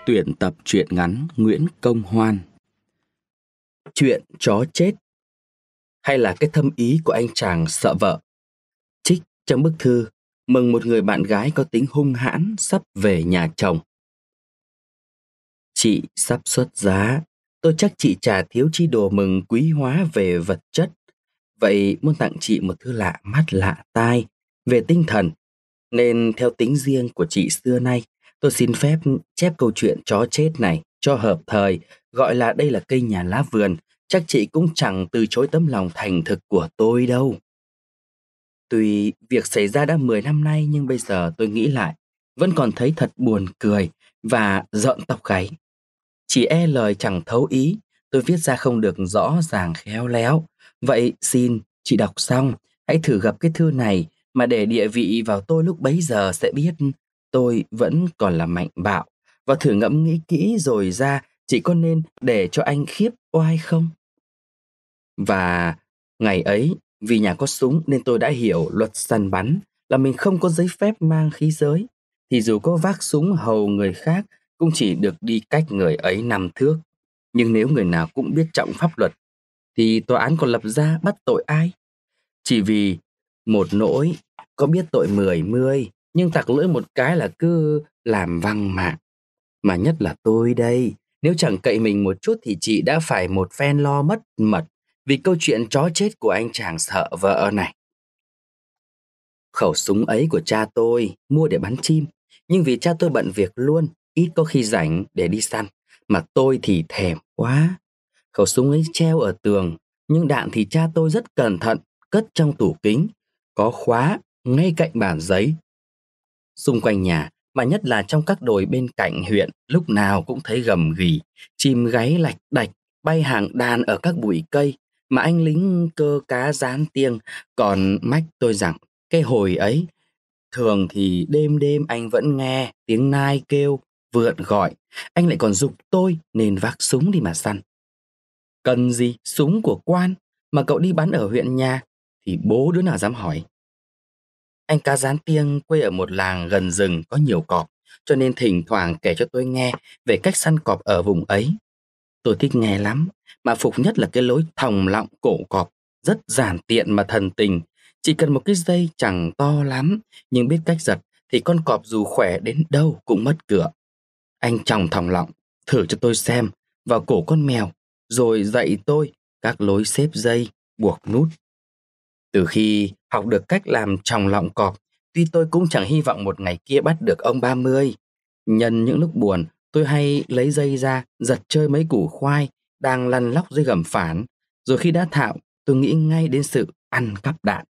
Tuyển tập truyện ngắn Nguyễn Công Hoan. Chuyện chó chết, hay là cái thâm ý của anh chàng sợ vợ. Trích trong bức thư mừng một người bạn gái có tính hung hãn sắp về nhà chồng. Chị sắp xuất giá, tôi chắc chị chả thiếu chi đồ mừng quý hóa về vật chất. Vậy muốn tặng chị một thứ lạ mắt lạ tai về tinh thần, nên theo tính riêng của chị xưa nay, tôi xin phép chép câu chuyện chó chết này cho hợp thời, gọi là đây là cây nhà lá vườn. Chắc chị cũng chẳng từ chối tấm lòng thành thực của tôi đâu. Tuy việc xảy ra đã 10 năm nay, nhưng bây giờ tôi nghĩ lại vẫn còn thấy thật buồn cười và rợn tóc gáy. Chỉ e lời chẳng thấu ý, tôi viết ra không được rõ ràng khéo léo. Vậy xin chị đọc xong hãy thử gặp cái thư này, mà để địa vị vào tôi lúc bấy giờ sẽ biết tôi vẫn còn là mạnh bạo. Và thử ngẫm nghĩ kỹ rồi ra chị có nên để cho anh khiếp oai không? Và ngày ấy, vì nhà có súng nên tôi đã hiểu luật săn bắn là mình không có giấy phép mang khí giới, thì dù có vác súng hầu người khác cũng chỉ được đi cách người ấy 5 thước. Nhưng nếu người nào cũng biết trọng pháp luật thì tòa án còn lập ra bắt tội ai? Chỉ vì một nỗi có biết tội 10 mươi, nhưng tặc lưỡi một cái là cứ làm văng mạng. Mà nhất là tôi đây, nếu chẳng cậy mình một chút thì chị đã phải một phen lo mất mật vì câu chuyện chó chết của anh chàng sợ vợ này. Khẩu súng ấy của cha tôi mua để bắn chim, nhưng vì cha tôi bận việc luôn, ít có khi rảnh để đi săn, mà tôi thì thèm quá. Khẩu súng ấy treo ở tường, nhưng đạn thì cha tôi rất cẩn thận cất trong tủ kính, có khóa ngay cạnh bàn giấy. Xung quanh nhà, mà nhất là trong các đồi bên cạnh huyện, lúc nào cũng thấy gầm ghì, chim gáy lạch đạch bay hàng đàn ở các bụi cây, mà anh lính cơ cá rán tiêng còn mách tôi rằng cái hồi ấy thường thì đêm đêm anh vẫn nghe tiếng nai kêu, vượn gọi, anh lại còn giục tôi nên vác súng đi mà săn. Cần gì súng của quan mà cậu đi bắn ở huyện nhà, thì bố đứa nào dám hỏi. Anh cá rán tiêng quê ở một làng gần rừng có nhiều cọp, cho nên thỉnh thoảng kể cho tôi nghe về cách săn cọp ở vùng ấy. Tôi thích nghe lắm, mà phục nhất là cái lối thòng lọng cổ cọp, rất giản tiện mà thần tình. Chỉ cần một cái dây chẳng to lắm, nhưng biết cách giật thì con cọp dù khỏe đến đâu cũng mất cựa. Anh chòng thòng lọng thử cho tôi xem vào cổ con mèo, rồi dạy tôi các lối xếp dây, buộc nút. Từ khi học được cách làm chòng lọng cọp, tuy tôi cũng chẳng hy vọng một ngày kia bắt được ông 30. Nhân những lúc buồn, tôi hay lấy dây ra giật chơi mấy củ khoai đang lăn lóc dưới gầm phản, rồi khi đã thạo, tôi nghĩ ngay đến sự ăn cắp đạn.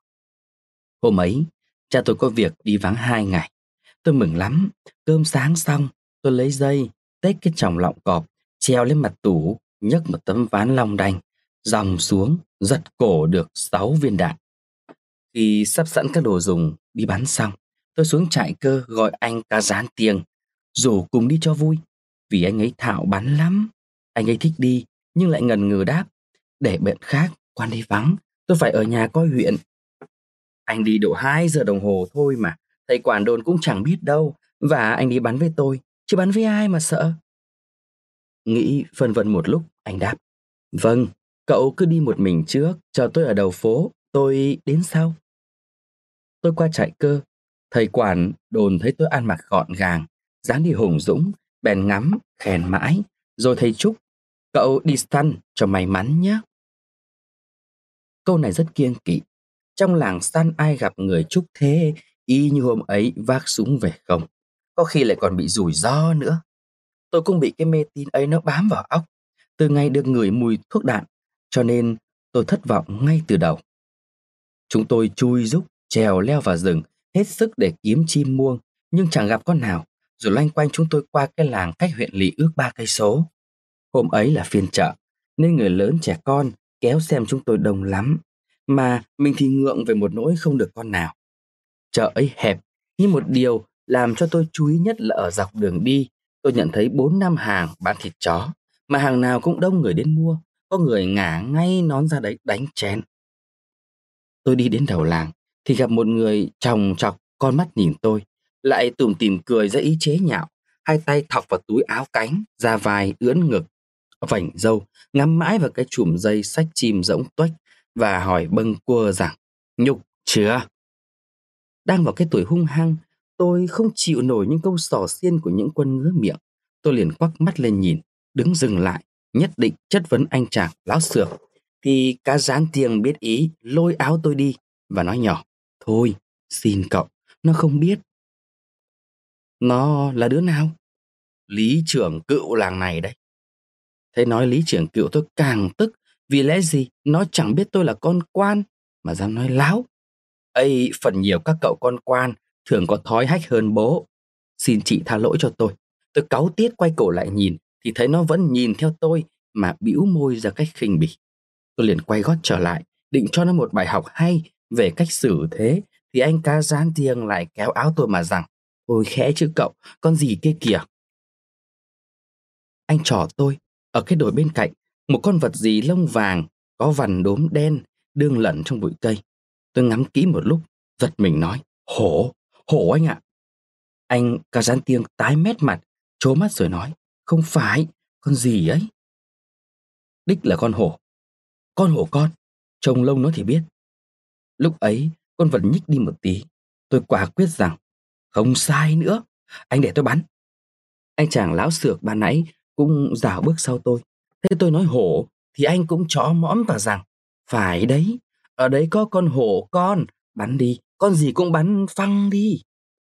Hôm ấy, cha tôi có việc đi vắng 2 ngày. Tôi mừng lắm, cơm sáng xong, tôi lấy dây, tết cái chòng lọng cọp, treo lên mặt tủ, nhấc một tấm ván long đanh, dòng xuống, giật cổ được 6 viên đạn. Khi sắp sẵn các đồ dùng đi bắn xong, tôi xuống trại cơ gọi anh cá rán tiêng, rủ cùng đi cho vui, vì anh ấy thạo bắn lắm. Anh ấy thích đi, nhưng lại ngần ngừ đáp, để bận khác, quan đi vắng, tôi phải ở nhà coi huyện. Anh đi độ 2 giờ đồng hồ thôi mà, thầy quản đồn cũng chẳng biết đâu, và anh đi bắn với tôi, chứ bắn với ai mà sợ. Nghĩ phân vân một lúc, anh đáp, vâng, cậu cứ đi một mình trước, chờ tôi ở đầu phố, tôi đến sau. Tôi qua trại cơ, thầy quản đồn thấy tôi ăn mặc gọn gàng, dáng đi hùng dũng, bèn ngắm, khen mãi, rồi thầy chúc, cậu đi săn cho may mắn nhé. Câu này rất kiêng kỵ, trong làng săn ai gặp người chúc thế, y như hôm ấy vác súng về không, có khi lại còn bị rủi ro nữa. Tôi cũng bị cái mê tín ấy nó bám vào óc, từ ngày được ngửi mùi thuốc đạn, cho nên tôi thất vọng ngay từ đầu. Chúng tôi chui rúc, trèo leo vào rừng, hết sức để kiếm chim muông, nhưng chẳng gặp con nào, rồi loanh quanh chúng tôi qua cái làng cách huyện lỵ ước 3 cây số. Hôm ấy là phiên chợ, nên người lớn trẻ con kéo xem chúng tôi đông lắm, mà mình thì ngượng về một nỗi không được con nào. Chợ ấy hẹp, nhưng một điều làm cho tôi chú ý nhất là ở dọc đường đi, tôi nhận thấy 4-5 hàng bán thịt chó, mà hàng nào cũng đông người đến mua, có người ngả ngay nón ra đấy đánh chén. Tôi đi đến đầu làng thì gặp một người chòng chọc con mắt nhìn tôi, lại tủm tỉm cười ra ý chế nhạo. hai tay thọc vào túi áo cánh, da vai ưỡn ngực, vảnh râu, ngắm mãi vào cái chùm dây xách chim rỗng tuếch và hỏi bâng quơ rằng: nhục chưa? Đang vào cái tuổi hung hăng, tôi không chịu nổi những câu xỏ xiên của những quân ngứa miệng. Tôi liền quắc mắt lên nhìn, đứng dừng lại, nhất định chất vấn anh chàng láo xược. Thì cá rán tiếng biết ý, lôi áo tôi đi và nói nhỏ: thôi, xin cậu, nó không biết. Nó là đứa nào? Lý trưởng cựu làng này đấy. Thế nói lý trưởng cựu tôi càng tức, vì lẽ gì nó chẳng biết tôi là con quan mà dám nói láo. Ấy, phần nhiều các cậu con quan thường có thói hách hơn bố. Xin chị tha lỗi cho tôi. Tôi cáu tiết quay cổ lại nhìn thì thấy nó vẫn nhìn theo tôi mà bĩu môi ra cách khinh bỉ. Tôi liền quay gót trở lại, định cho nó một bài học hay về cách xử thế, thì anh cá rán tiếng lại kéo áo tôi mà rằng: ôi khẽ chứ cậu, con gì kia kìa. Anh trỏ tôi, ở cái đồi bên cạnh, một con vật gì lông vàng, có vằn đốm đen, đương lẩn trong bụi cây. Tôi ngắm kỹ một lúc, giật mình nói: hổ, hổ anh ạ. Anh cá rán tiếng tái mét mặt, trố mắt rồi nói: không phải, con gì ấy? Đích là con hổ. Con hổ con, trông lông nó thì biết. Lúc ấy, con vật nhích đi một tí. Tôi quả quyết rằng: không sai nữa, anh để tôi bắn. Anh chàng lão xược ban nãy cũng rảo bước sau tôi. Thế tôi nói hổ, thì anh cũng chó mõm vào rằng: phải đấy, ở đấy có con hổ con, bắn đi, con gì cũng bắn phăng đi.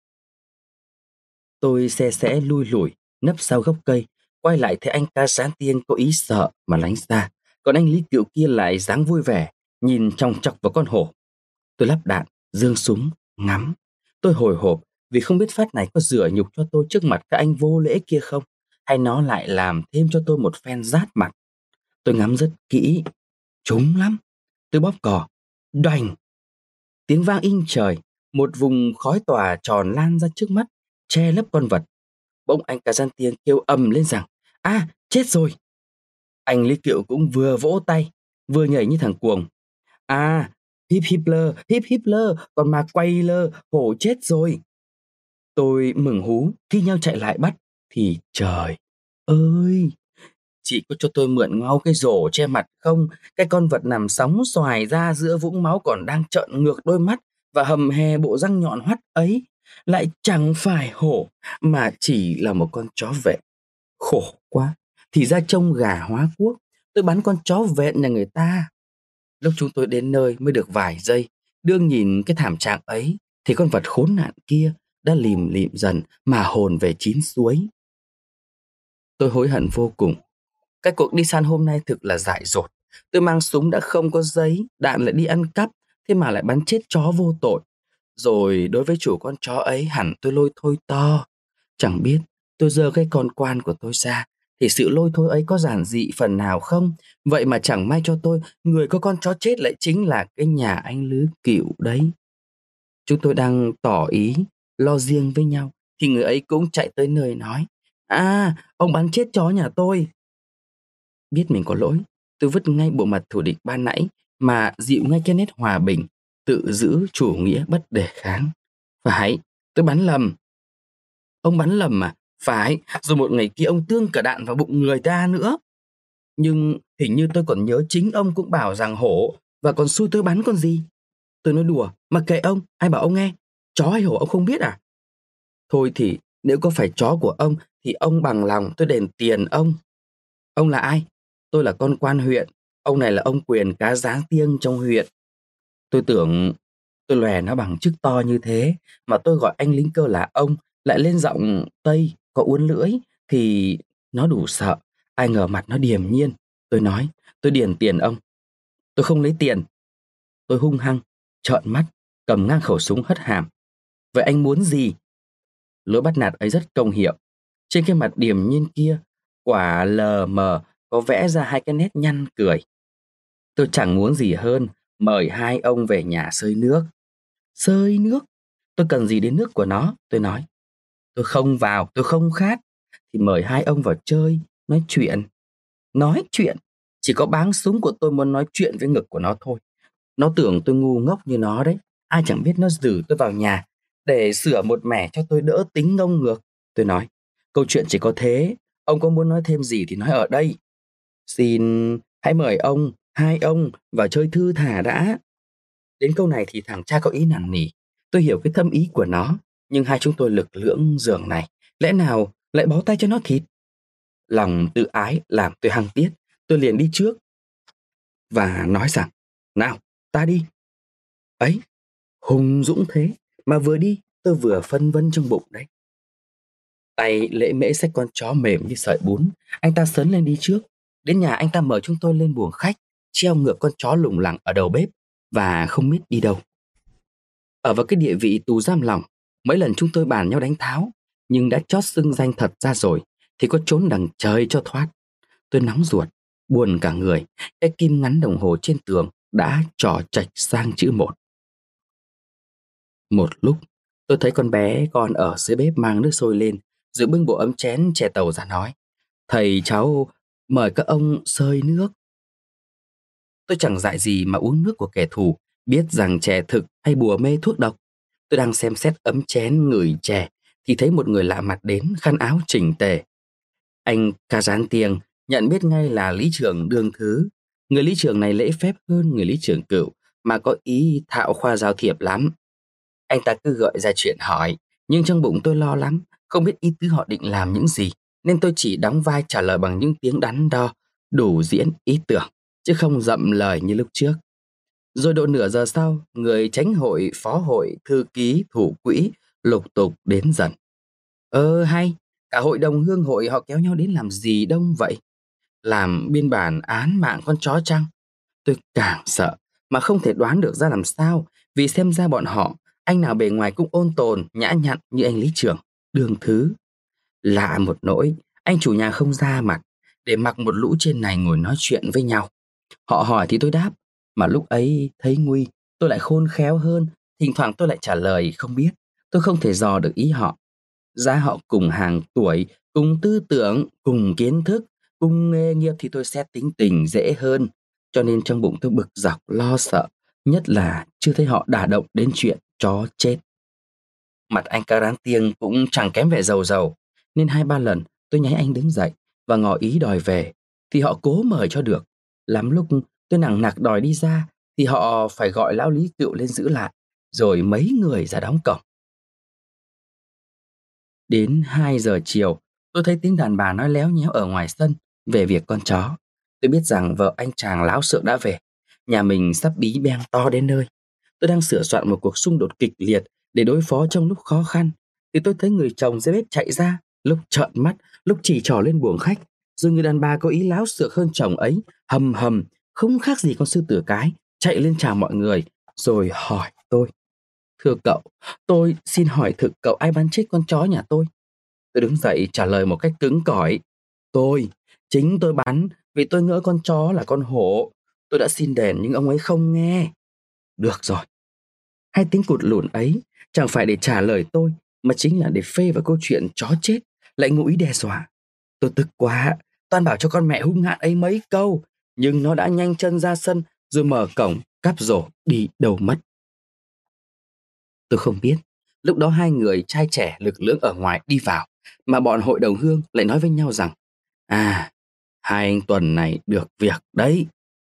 Tôi xe sẽ lui lủi, nấp sau gốc cây, quay lại thấy anh ca rán tiên có ý sợ mà lánh xa. Còn anh Lý Cựu kia lại dáng vui vẻ, nhìn chòng chọc vào con hổ. Tôi lắp đạn, giương súng, ngắm. Tôi hồi hộp vì không biết phát này có rửa nhục cho tôi trước mặt các anh vô lễ kia không, hay nó lại làm thêm cho tôi một phen rát mặt. Tôi ngắm rất kỹ, trúng lắm. Tôi bóp cò, đoành. Tiếng vang inh trời, một vùng khói tỏa tròn lan ra trước mắt, che lấp con vật. Bỗng anh cả gian tiếng kêu ầm lên rằng: à, chết rồi. Anh Lý Kiệu cũng vừa vỗ tay, vừa nhảy như thằng cuồng: à, hip hip lơ, còn mà quay lơ, hổ chết rồi. Tôi mừng hú, thi nhau chạy lại bắt, thì trời ơi, chị có cho tôi mượn ngau cái rổ che mặt không? Cái con vật nằm sóng xoài ra giữa vũng máu còn đang trợn ngược đôi mắt và hầm hè bộ răng nhọn hoắt ấy, lại chẳng phải hổ mà chỉ là một con chó vệ. Khổ quá, thì ra trông gà hóa quốc, tôi bắn con chó vệ nhà người ta. Lúc chúng tôi đến nơi mới được vài giây, đương nhìn cái thảm trạng ấy thì con vật khốn nạn kia đã lìm lịm dần mà hồn về chín suối. Tôi hối hận vô cùng. Cái cuộc đi săn hôm nay thực là dại dột. Tôi mang súng đã không có giấy, đạn lại đi ăn cắp, thế mà lại bắn chết chó vô tội. Rồi đối với chủ con chó ấy hẳn tôi lôi thôi to. Chẳng biết tôi giơ cái con quan của tôi ra thì sự lôi thôi ấy có giản dị phần nào không? Vậy mà chẳng may cho tôi, người có con chó chết lại chính là cái nhà anh Lứ Cựu đấy. Chúng tôi đang tỏ ý lo riêng với nhau thì người ấy cũng chạy tới nơi nói: à, ông bắn chết chó nhà tôi. Biết mình có lỗi, tôi vứt ngay bộ mặt thù địch ban nãy mà dịu ngay cái nét hòa bình, tự giữ chủ nghĩa bất đề kháng. Phải, tôi bắn lầm. Ông bắn lầm à? Phải, rồi một ngày kia ông tương cả đạn vào bụng người ta nữa. Nhưng hình như tôi còn nhớ chính ông cũng bảo rằng hổ, và còn xui tôi bắn con gì. Tôi nói đùa, mặc kệ ông, ai bảo ông nghe. Chó hay hổ ông không biết à? Thôi thì nếu có phải chó của ông thì ông bằng lòng tôi đền tiền ông. Ông là ai? Tôi là con quan huyện. Ông này là ông Quyền cá rán tiêng trong huyện. Tôi tưởng tôi lòe nó bằng chức to như thế mà tôi gọi anh lính cơ là ông, lại lên giọng Tây có uốn lưỡi thì nó đủ sợ. Ai ngờ mặt nó điềm nhiên. Tôi nói: tôi điền tiền ông. Tôi không lấy tiền. Tôi hung hăng, trợn mắt, cầm ngang khẩu súng hất hàm. Vậy anh muốn gì? Lối bắt nạt ấy rất công hiệu. Trên cái mặt điềm nhiên kia, quả lờ mờ có vẽ ra hai cái nét nhăn cười. Tôi chẳng muốn gì hơn mời hai ông về nhà xơi nước. Xơi nước? Tôi cần gì đến nước của nó? Tôi nói. Tôi không vào, tôi không khát. Thì mời hai ông vào chơi, nói chuyện. Nói chuyện? Chỉ có báng súng của tôi muốn nói chuyện với ngực của nó thôi. Nó tưởng tôi ngu ngốc như nó đấy. Ai chẳng biết nó giữ tôi vào nhà để sửa một mẻ cho tôi đỡ tính ngông ngược. Tôi nói: Câu chuyện chỉ có thế. Ông có muốn nói thêm gì thì nói ở đây. Xin hãy mời hai ông vào chơi thư thả đã. Đến câu này thì thằng cha có ý năn nỉ. Tôi hiểu cái thâm ý của nó, nhưng hai chúng tôi lực lưỡng giường này, lẽ nào lại bó tay cho nó thịt? Lòng tự ái làm tôi hăng tiết. Tôi liền đi trước và nói rằng, nào, ta đi. Ấy, hùng dũng thế, mà vừa đi tôi vừa phân vân trong bụng đấy. Tay lễ mễ xách con chó mềm như sợi bún. Anh ta sấn lên đi trước. Đến nhà anh ta mời chúng tôi lên buồng khách, treo ngược con chó lủng lẳng ở đầu bếp và không biết đi đâu. Ở vào cái địa vị tù giam lỏng, mấy lần chúng tôi bàn nhau đánh tháo, nhưng đã chót xưng danh thật ra rồi thì có trốn đằng trời cho thoát. Tôi nóng ruột, buồn cả người. Cái kim ngắn đồng hồ trên tường đã trỏ chạch sang chữ 1. Một lúc, tôi thấy con bé con ở dưới bếp mang nước sôi lên, rồi bưng bộ ấm chén chè tàu ra nói: thầy cháu mời các ông xơi nước. Tôi chẳng dại gì mà uống nước của kẻ thù, biết rằng chè thực hay bùa mê thuốc độc. Tôi đang xem xét ấm chén ngửi chè thì thấy một người lạ mặt đến, khăn áo chỉnh tề. Anh ca rán tiếng nhận biết ngay là lý trưởng Đương Thứ. Người lý trưởng này lễ phép hơn người lý trưởng Cửu, mà có ý thạo khoa giao thiệp lắm. Anh ta cứ gợi ra chuyện hỏi, nhưng trong bụng tôi lo lắm, không biết ý tứ họ định làm những gì, nên tôi chỉ đóng vai trả lời bằng những tiếng đắn đo, đủ diễn ý tưởng, chứ không dậm lời như lúc trước. Rồi độ nửa giờ sau, người chánh hội, phó hội, thư ký, thủ quỹ lục tục đến dần. Hay, cả hội đồng hương hội họ kéo nhau đến làm gì đông vậy? Làm biên bản án mạng con chó chăng? Tôi càng sợ mà không thể đoán được ra làm sao, vì xem ra bọn họ, anh nào bề ngoài cũng ôn tồn, nhã nhặn như anh lý trưởng Đương Thứ. Lạ một nỗi, anh chủ nhà không ra mặt để mặc một lũ trên này ngồi nói chuyện với nhau. Họ hỏi thì tôi đáp, mà lúc ấy thấy nguy, tôi lại khôn khéo hơn, thỉnh thoảng tôi lại trả lời không biết. Tôi không thể dò được ý họ. Giá họ cùng hàng tuổi, cùng tư tưởng, cùng kiến thức, cùng nghề nghiệp thì tôi xét tính tình dễ hơn. Cho nên trong bụng tôi bực dọc lo sợ, nhất là chưa thấy họ đả động đến chuyện chó chết. Mặt anh Caran Tiêng cũng chẳng kém vẻ giàu giàu, nên 2-3 lần tôi nháy anh đứng dậy và ngỏ ý đòi về, thì họ cố mời cho được. Lắm lúc tôi nằng nặc đòi đi ra thì họ phải gọi lão Lý Cựu lên giữ lại, rồi mấy người ra đóng cổng. Đến 2 giờ chiều, tôi thấy tiếng đàn bà nói léo nhéo ở ngoài sân về việc con chó. Tôi biết rằng vợ anh chàng láo xượng đã về. Nhà mình sắp bí beng to đến nơi. Tôi đang sửa soạn một cuộc xung đột kịch liệt để đối phó trong lúc khó khăn, thì tôi thấy người chồng dưới bếp chạy ra, lúc trợn mắt, lúc chỉ trỏ lên buồng khách. Rồi người đàn bà có ý láo xược hơn chồng ấy, hầm hầm, không khác gì con sư tử cái, chạy lên chào mọi người, rồi hỏi tôi: thưa cậu, tôi xin hỏi thực cậu ai bắn chết con chó nhà tôi? Tôi đứng dậy trả lời một cách cứng cỏi: chính tôi bắn, vì tôi ngỡ con chó là con hổ. Tôi đã xin đền nhưng ông ấy không nghe. Được rồi. Hai tiếng cụt lủn ấy chẳng phải để trả lời tôi, mà chính là để phê vào câu chuyện chó chết, lại ngụ ý đe dọa. Tôi tức quá, toan bảo cho con mẹ hung hạn ấy mấy câu, nhưng nó đã nhanh chân ra sân rồi mở cổng cắp rổ đi đâu mất. Tôi không biết lúc đó hai người trai trẻ lực lưỡng ở ngoài đi vào, mà bọn hội đồng hương lại nói với nhau rằng: hai anh Tuần này được việc đấy.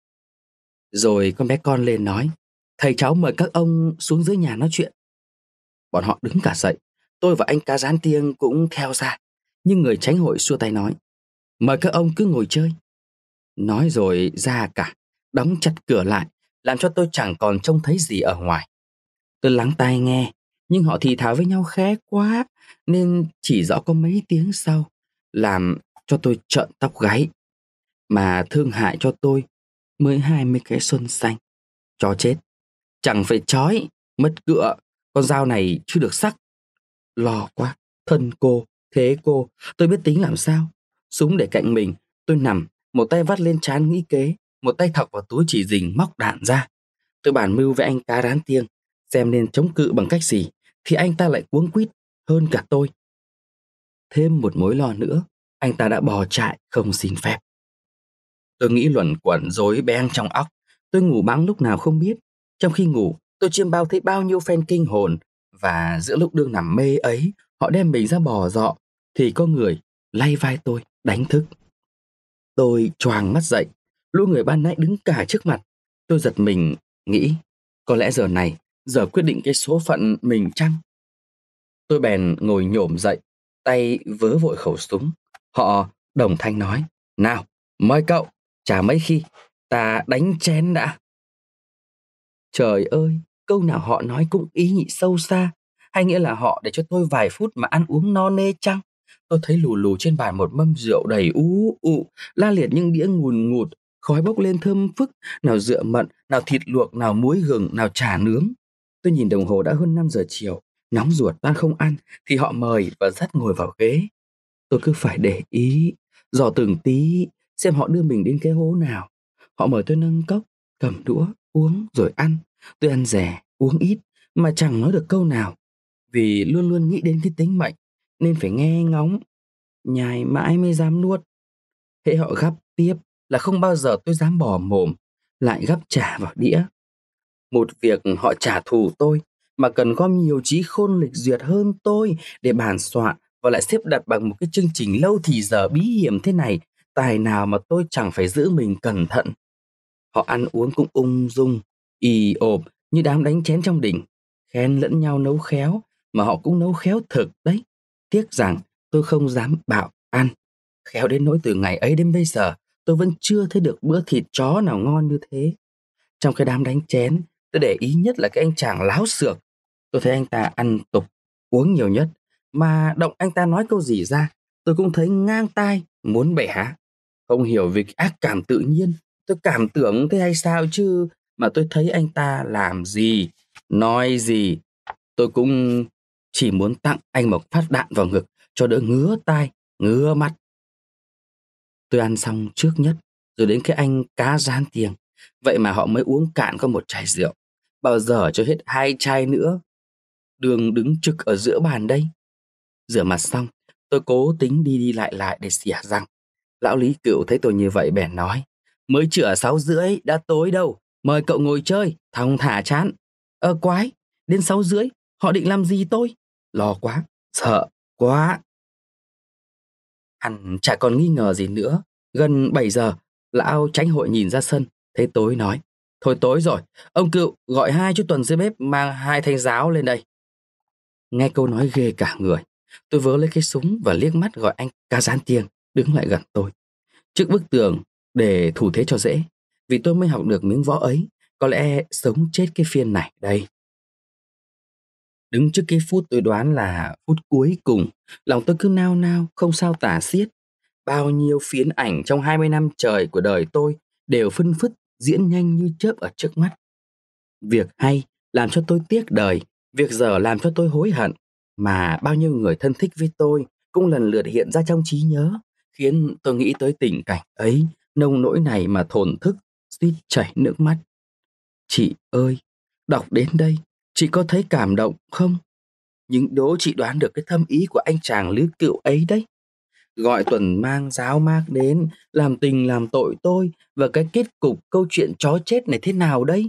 Rồi con bé con lên nói: thầy cháu mời các ông xuống dưới nhà nói chuyện. Bọn họ đứng cả dậy, tôi và anh Cá Rán Tiêng cũng theo ra, nhưng người chánh hội xua tay nói: mời các ông cứ ngồi chơi. Nói rồi ra cả, đóng chặt cửa lại, làm cho tôi chẳng còn trông thấy gì ở ngoài. Tôi lắng tai nghe, nhưng họ thì thào với nhau khẽ quá, nên chỉ rõ có mấy tiếng sau, làm cho tôi trợn tóc gáy. Mà thương hại cho tôi mới 20 cái xuân xanh. Chó chết, chẳng phải chói, mất cựa, con dao này chưa được sắc. Lo quá, thân cô, thế cô, tôi biết tính làm sao. Súng để cạnh mình, tôi nằm, một tay vắt lên trán nghĩ kế, một tay thọc vào túi chỉ rình móc đạn ra. Tôi bàn mưu với anh Cá Rán Tiêng, xem nên chống cự bằng cách gì, thì anh ta lại cuống quýt hơn cả tôi. Thêm một mối lo nữa, anh ta đã bỏ chạy không xin phép. Tôi nghĩ luẩn quẩn rối beng trong óc. Tôi ngủ bẵng lúc nào không biết. Trong khi ngủ, tôi chiêm bao thấy bao nhiêu phen kinh hồn. Và giữa lúc đương nằm mê ấy, họ đem mình ra bò dọ. thì có người lay vai tôi đánh thức. Tôi choàng mắt dậy, lũ người ban nãy đứng cả trước mặt. Tôi giật mình, nghĩ có lẽ giờ này, giờ quyết định cái số phận mình chăng? Tôi bèn ngồi nhổm dậy, tay vớ vội khẩu súng. Họ đồng thanh nói: "Nào, mời cậu, chả mấy khi, ta đánh chén đã." Trời ơi, câu nào họ nói cũng ý nhị sâu xa. Hay nghĩa là họ để cho tôi vài phút mà ăn uống no nê chăng? Tôi thấy lù lù trên bàn một mâm rượu đầy ú ụ, la liệt những đĩa ngùn ngụt, khói bốc lên thơm phức, nào rượu mận, nào thịt luộc, nào muối gừng, nào chả nướng. Tôi nhìn đồng hồ đã hơn 5 giờ chiều, nóng ruột tan không ăn, thì họ mời và dắt ngồi vào ghế. Tôi cứ phải để ý, dò từng tí, xem họ đưa mình đến cái hố nào. Họ mời tôi nâng cốc, cầm đũa, uống rồi ăn. Tôi ăn rẻ, uống ít, mà chẳng nói được câu nào. Vì luôn luôn nghĩ đến cái tính mệnh, nên phải nghe ngóng, nhai mãi mới dám nuốt. Hễ họ gắp tiếp là không bao giờ tôi dám bỏ mồm, lại gắp trả vào đĩa. Một việc họ trả thù tôi, mà cần gom nhiều trí khôn lịch duyệt hơn tôi để bàn soạn và lại xếp đặt bằng một cái chương trình lâu thì giờ bí hiểm thế này, tài nào mà tôi chẳng phải giữ mình cẩn thận. Họ ăn uống cũng ung dung, ì ộp như đám đánh chén trong đình, khen lẫn nhau nấu khéo, mà họ cũng nấu khéo thực đấy. Tiếc rằng tôi không dám bạo ăn, khéo đến nỗi từ ngày ấy đến bây giờ tôi vẫn chưa thấy được bữa thịt chó nào ngon như thế. Trong cái đám đánh chén, tôi để ý nhất là cái anh chàng láo xược. Tôi thấy anh ta ăn tục, uống nhiều nhất, mà động anh ta nói câu gì ra, tôi cũng thấy ngang tai, muốn bẻ. Không hiểu vì cái ác cảm tự nhiên, tôi cảm tưởng thế hay sao chứ, mà tôi thấy anh ta làm gì, nói gì, tôi cũng chỉ muốn tặng anh một phát đạn vào ngực cho đỡ ngứa tai, ngứa mắt. Tôi ăn xong trước nhất, rồi đến cái anh cá rán tiền. Vậy mà họ mới uống cạn có một chai rượu. Bao giờ cho hết 2 chai nữa. Đường đứng trực ở giữa bàn đây. Rửa mặt xong, tôi cố tính đi đi lại lại để xỉa răng. Lão Lý Cựu thấy tôi như vậy bèn nói: "Mới chửa 6 rưỡi, đã tối đâu. Mời cậu ngồi chơi, thong thả chán." Quái, đến 6 rưỡi, họ định làm gì tôi? Lo quá, sợ quá. Hẳn chả còn nghi ngờ gì nữa. Gần 7 giờ, lão chánh hội nhìn ra sân, thấy tối nói: "Thôi tối rồi, ông Cựu gọi 2 chú Tuần dưới bếp mang 2 thanh giáo lên đây." Nghe câu nói ghê cả người, tôi vớ lấy cái súng và liếc mắt gọi anh Ca Gián Tiêng đứng lại gần tôi, trước bức tường để thủ thế cho dễ, vì tôi mới học được miếng võ ấy, có lẽ sống chết cái phiên này đây. Đứng trước cái phút tôi đoán là phút cuối cùng, lòng tôi cứ nao nao không sao tả xiết. Bao nhiêu phiến ảnh trong 20 năm trời của đời tôi đều phân phứt diễn nhanh như chớp ở trước mắt. Việc hay làm cho tôi tiếc đời, việc dở làm cho tôi hối hận, mà bao nhiêu người thân thích với tôi cũng lần lượt hiện ra trong trí nhớ, khiến tôi nghĩ tới tình cảnh ấy, nông nỗi này mà thổn thức, suýt chảy nước mắt. Chị ơi, đọc đến đây, chị có thấy cảm động không? Nhưng đố chị đoán được cái thâm ý của anh chàng Lý Cựu ấy đấy. Gọi Tuần mang giáo mác đến, làm tình làm tội tôi, và cái kết cục câu chuyện chó chết này thế nào đấy?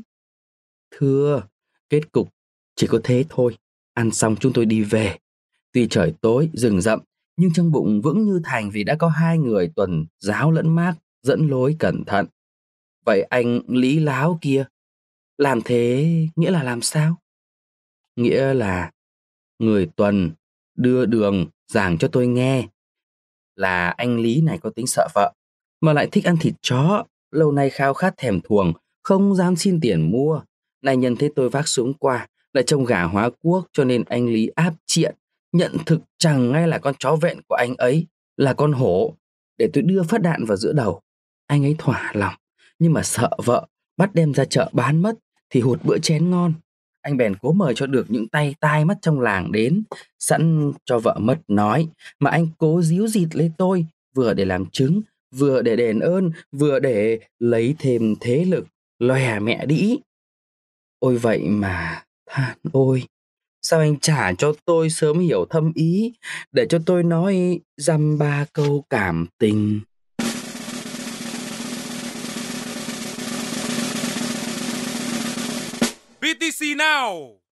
Thưa, kết cục chỉ có thế thôi. Ăn xong chúng tôi đi về. Tuy trời tối, rừng rậm, nhưng trong bụng vững như thành vì đã có 2 người Tuần giáo lẫn mác dẫn lối cẩn thận. Vậy anh Lý Láo kia, làm thế nghĩa là làm sao? Nghĩa là người Tuần đưa đường giảng cho tôi nghe là anh Lý này có tính sợ vợ, mà lại thích ăn thịt chó, lâu nay khao khát thèm thuồng, không dám xin tiền mua. Này nhân thấy tôi vác súng qua, lại trông gà hóa quốc, cho nên anh Lý áp triện, nhận thực chẳng ngay là con chó vẹn của anh ấy, là con hổ, để tôi đưa phát đạn vào giữa đầu. Anh ấy thỏa lòng, nhưng mà sợ vợ, bắt đem ra chợ bán mất, thì hụt bữa chén ngon. Anh bèn cố mời cho được những tay tai mắt trong làng đến, sẵn cho vợ mất nói, mà anh cố díu dịt lấy tôi, vừa để làm chứng, vừa để đền ơn, vừa để lấy thêm thế lực, lòe mẹ đĩ. Ôi vậy mà, than ôi, sao anh chả cho tôi sớm hiểu thâm ý, để cho tôi nói dăm ba câu cảm tình. BTC now!